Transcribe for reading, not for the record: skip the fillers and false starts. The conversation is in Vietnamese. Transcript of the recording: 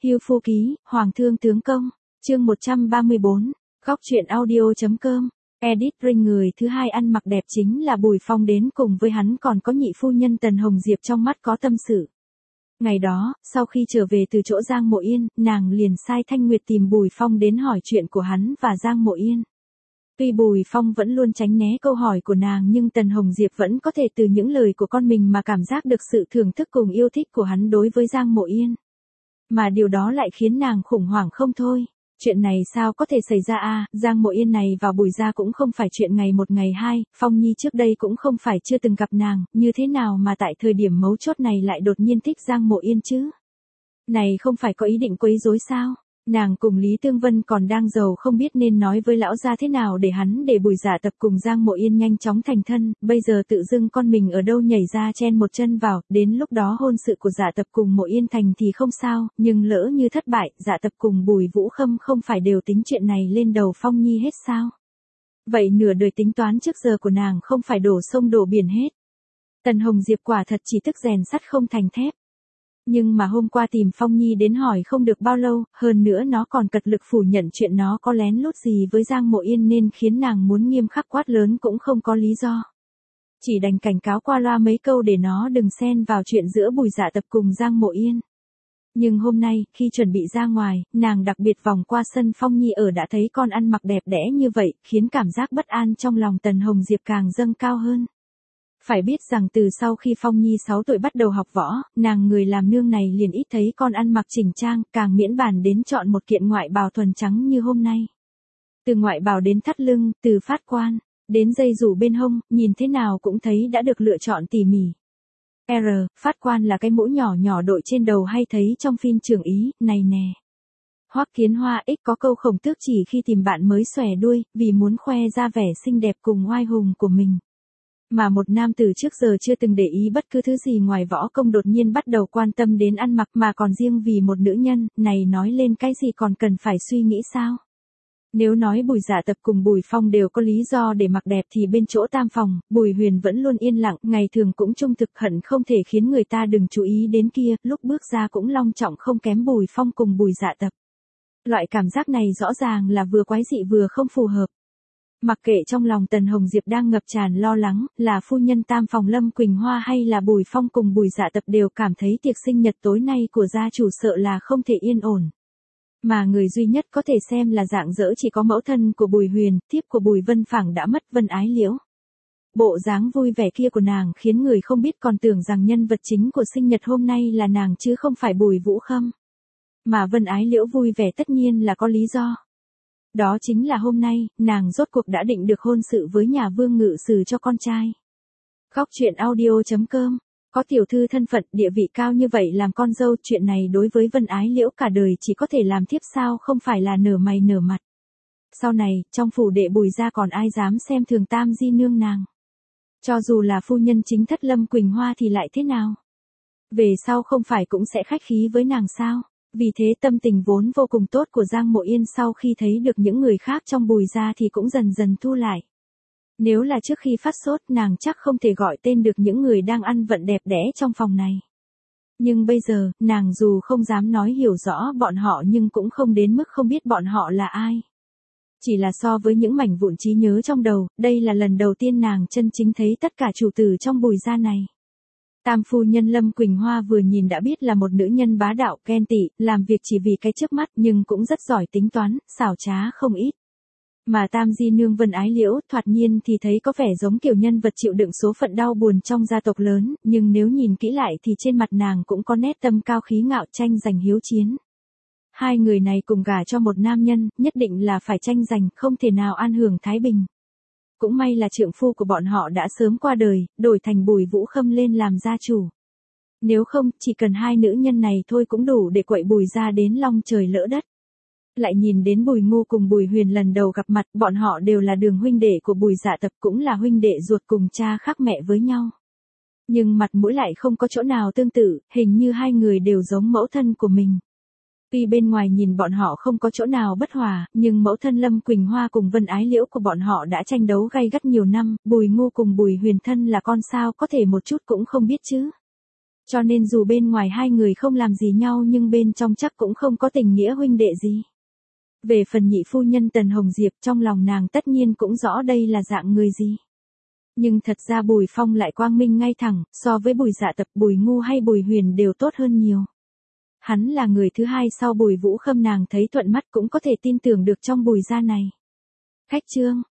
Hưu Phu Ký, Hoàng Thương Tướng Công, chương 134, góc truyện audio.com, edit ring. Người thứ hai ăn mặc đẹp chính là Bùi Phong, đến cùng với hắn còn có nhị phu nhân Tần Hồng Diệp trong mắt có tâm sự. Ngày đó, sau khi trở về từ chỗ Giang Mộ Yên, nàng liền sai Thanh Nguyệt tìm Bùi Phong đến hỏi chuyện của hắn và Giang Mộ Yên. Tuy Bùi Phong vẫn luôn tránh né câu hỏi của nàng, nhưng Tần Hồng Diệp vẫn có thể từ những lời của con mình mà cảm giác được sự thưởng thức cùng yêu thích của hắn đối với Giang Mộ Yên. Mà điều đó lại khiến nàng khủng hoảng không thôi. Chuyện này sao có thể xảy ra à? Giang Mộ Yên này vào Bùi gia cũng không phải chuyện ngày một ngày hai, Phong Nhi trước đây cũng không phải chưa từng gặp nàng, như thế nào mà tại thời điểm mấu chốt này lại đột nhiên thích Giang Mộ Yên chứ? Này không phải có ý định quấy rối sao? Nàng cùng Lý Tương Vân còn đang giàu không biết nên nói với lão gia thế nào để Bùi Dạ Tập cùng Giang Mộ Yên nhanh chóng thành thân, bây giờ tự dưng con mình ở đâu nhảy ra chen một chân vào, đến lúc đó hôn sự của Dạ Tập cùng Mộ Yên thành thì không sao, nhưng lỡ như thất bại, Dạ Tập cùng Bùi Vũ Khâm không phải đều tính chuyện này lên đầu Phong Nhi hết sao? Vậy nửa đời tính toán trước giờ của nàng không phải đổ sông đổ biển hết. Tần Hồng Diệp quả thật chỉ tức rèn sắt không thành thép. Nhưng mà hôm qua tìm Phong Nhi đến hỏi không được bao lâu, hơn nữa nó còn cật lực phủ nhận chuyện nó có lén lút gì với Giang Mộ Yên, nên khiến nàng muốn nghiêm khắc quát lớn cũng không có lý do. Chỉ đành cảnh cáo qua loa mấy câu để nó đừng xen vào chuyện giữa Bùi Dạ Tập cùng Giang Mộ Yên. Nhưng hôm nay, khi chuẩn bị ra ngoài, nàng đặc biệt vòng qua sân Phong Nhi ở đã thấy con ăn mặc đẹp đẽ như vậy, khiến cảm giác bất an trong lòng Tần Hồng Diệp càng dâng cao hơn. Phải biết rằng từ sau khi Phong Nhi 6 tuổi bắt đầu học võ, nàng người làm nương này liền ít thấy con ăn mặc chỉnh trang, càng miễn bàn đến chọn một kiện ngoại bào thuần trắng như hôm nay. Từ ngoại bào đến thắt lưng, từ phát quan, đến dây rủ bên hông, nhìn thế nào cũng thấy đã được lựa chọn tỉ mỉ. Phát quan là cái mũ nhỏ nhỏ đội trên đầu hay thấy trong phim Trưởng Ý, này nè. Hoắc Kiến Hoa có câu Khổng Tước chỉ khi tìm bạn mới xòe đuôi, vì muốn khoe ra vẻ xinh đẹp cùng oai hùng của mình. Mà một nam tử trước giờ chưa từng để ý bất cứ thứ gì ngoài võ công đột nhiên bắt đầu quan tâm đến ăn mặc, mà còn riêng vì một nữ nhân, này nói lên cái gì còn cần phải suy nghĩ sao? Nếu nói Bùi Dạ Tập cùng Bùi Phong đều có lý do để mặc đẹp thì bên chỗ tam phòng, Bùi Huyền vẫn luôn yên lặng, ngày thường cũng trung thực, hận không thể khiến người ta đừng chú ý đến kia, lúc bước ra cũng long trọng không kém Bùi Phong cùng Bùi Dạ Tập. Loại cảm giác này rõ ràng là vừa quái dị vừa không phù hợp. Mặc kệ trong lòng Tần Hồng Diệp đang ngập tràn lo lắng, là phu nhân tam phòng Lâm Quỳnh Hoa hay là Bùi Phong cùng Bùi Dạ Tập đều cảm thấy tiệc sinh nhật tối nay của gia chủ sợ là không thể yên ổn. Mà người duy nhất có thể xem là rạng rỡ chỉ có mẫu thân của Bùi Huyền, thiếp của Bùi Vân Phảng đã mất, Vân Ái Liễu. Bộ dáng vui vẻ kia của nàng khiến người không biết còn tưởng rằng nhân vật chính của sinh nhật hôm nay là nàng chứ không phải Bùi Vũ Khâm. Mà Vân Ái Liễu vui vẻ tất nhiên là có lý do. Đó chính là hôm nay, nàng rốt cuộc đã định được hôn sự với nhà Vương Ngự Sử cho con trai. Góc truyện audio.com, có tiểu thư thân phận địa vị cao như vậy làm con dâu, chuyện này đối với Vân Ái Liễu cả đời chỉ có thể làm thiếp sao không phải là nở mày nở mặt. Sau này, trong phủ đệ Bùi gia còn ai dám xem thường tam di nương nàng. Cho dù là phu nhân chính thất Lâm Quỳnh Hoa thì lại thế nào? Về sau không phải cũng sẽ khách khí với nàng sao? Vì thế tâm tình vốn vô cùng tốt của Giang Mộ Yên sau khi thấy được những người khác trong Bùi gia thì cũng dần dần thu lại. Nếu là trước khi phát sốt nàng chắc không thể gọi tên được những người đang ăn vận đẹp đẽ trong phòng này. Nhưng bây giờ, nàng dù không dám nói hiểu rõ bọn họ nhưng cũng không đến mức không biết bọn họ là ai. Chỉ là so với những mảnh vụn trí nhớ trong đầu, đây là lần đầu tiên nàng chân chính thấy tất cả chủ tử trong Bùi gia này. Tam phu nhân Lâm Quỳnh Hoa vừa nhìn đã biết là một nữ nhân bá đạo, ghen tị, làm việc chỉ vì cái trước mắt nhưng cũng rất giỏi tính toán, xảo trá không ít. Mà tam di nương Vân Ái Liễu thoạt nhiên thì thấy có vẻ giống kiểu nhân vật chịu đựng số phận đau buồn trong gia tộc lớn, nhưng nếu nhìn kỹ lại thì trên mặt nàng cũng có nét tâm cao khí ngạo, tranh giành hiếu chiến. Hai người này cùng gả cho một nam nhân, nhất định là phải tranh giành, không thể nào an hưởng thái bình. Cũng may là trượng phu của bọn họ đã sớm qua đời, đổi thành Bùi Vũ Khâm lên làm gia chủ. Nếu không, chỉ cần hai nữ nhân này thôi cũng đủ để quậy Bùi gia đến long trời lỡ đất. Lại nhìn đến Bùi Ngu cùng Bùi Huyền lần đầu gặp mặt, bọn họ đều là đường huynh đệ của Bùi Dạ Tập, cũng là huynh đệ ruột cùng cha khác mẹ với nhau. Nhưng mặt mũi lại không có chỗ nào tương tự, hình như hai người đều giống mẫu thân của mình. Tuy bên ngoài nhìn bọn họ không có chỗ nào bất hòa, nhưng mẫu thân Lâm Quỳnh Hoa cùng Vân Ái Liễu của bọn họ đã tranh đấu gay gắt nhiều năm, Bùi Ngu cùng Bùi Huyền thân là con sao có thể một chút cũng không biết chứ. Cho nên dù bên ngoài hai người không làm gì nhau nhưng bên trong chắc cũng không có tình nghĩa huynh đệ gì. Về phần nhị phu nhân Tần Hồng Diệp, trong lòng nàng tất nhiên cũng rõ đây là dạng người gì. Nhưng thật ra Bùi Phong lại quang minh ngay thẳng, so với Bùi Dạ Tập, Bùi Ngu hay Bùi Huyền đều tốt hơn nhiều. Hắn là người thứ hai sau Bùi Vũ Khâm, nàng thấy thuận mắt cũng có thể tin tưởng được trong Bùi gia này. Khách Trương,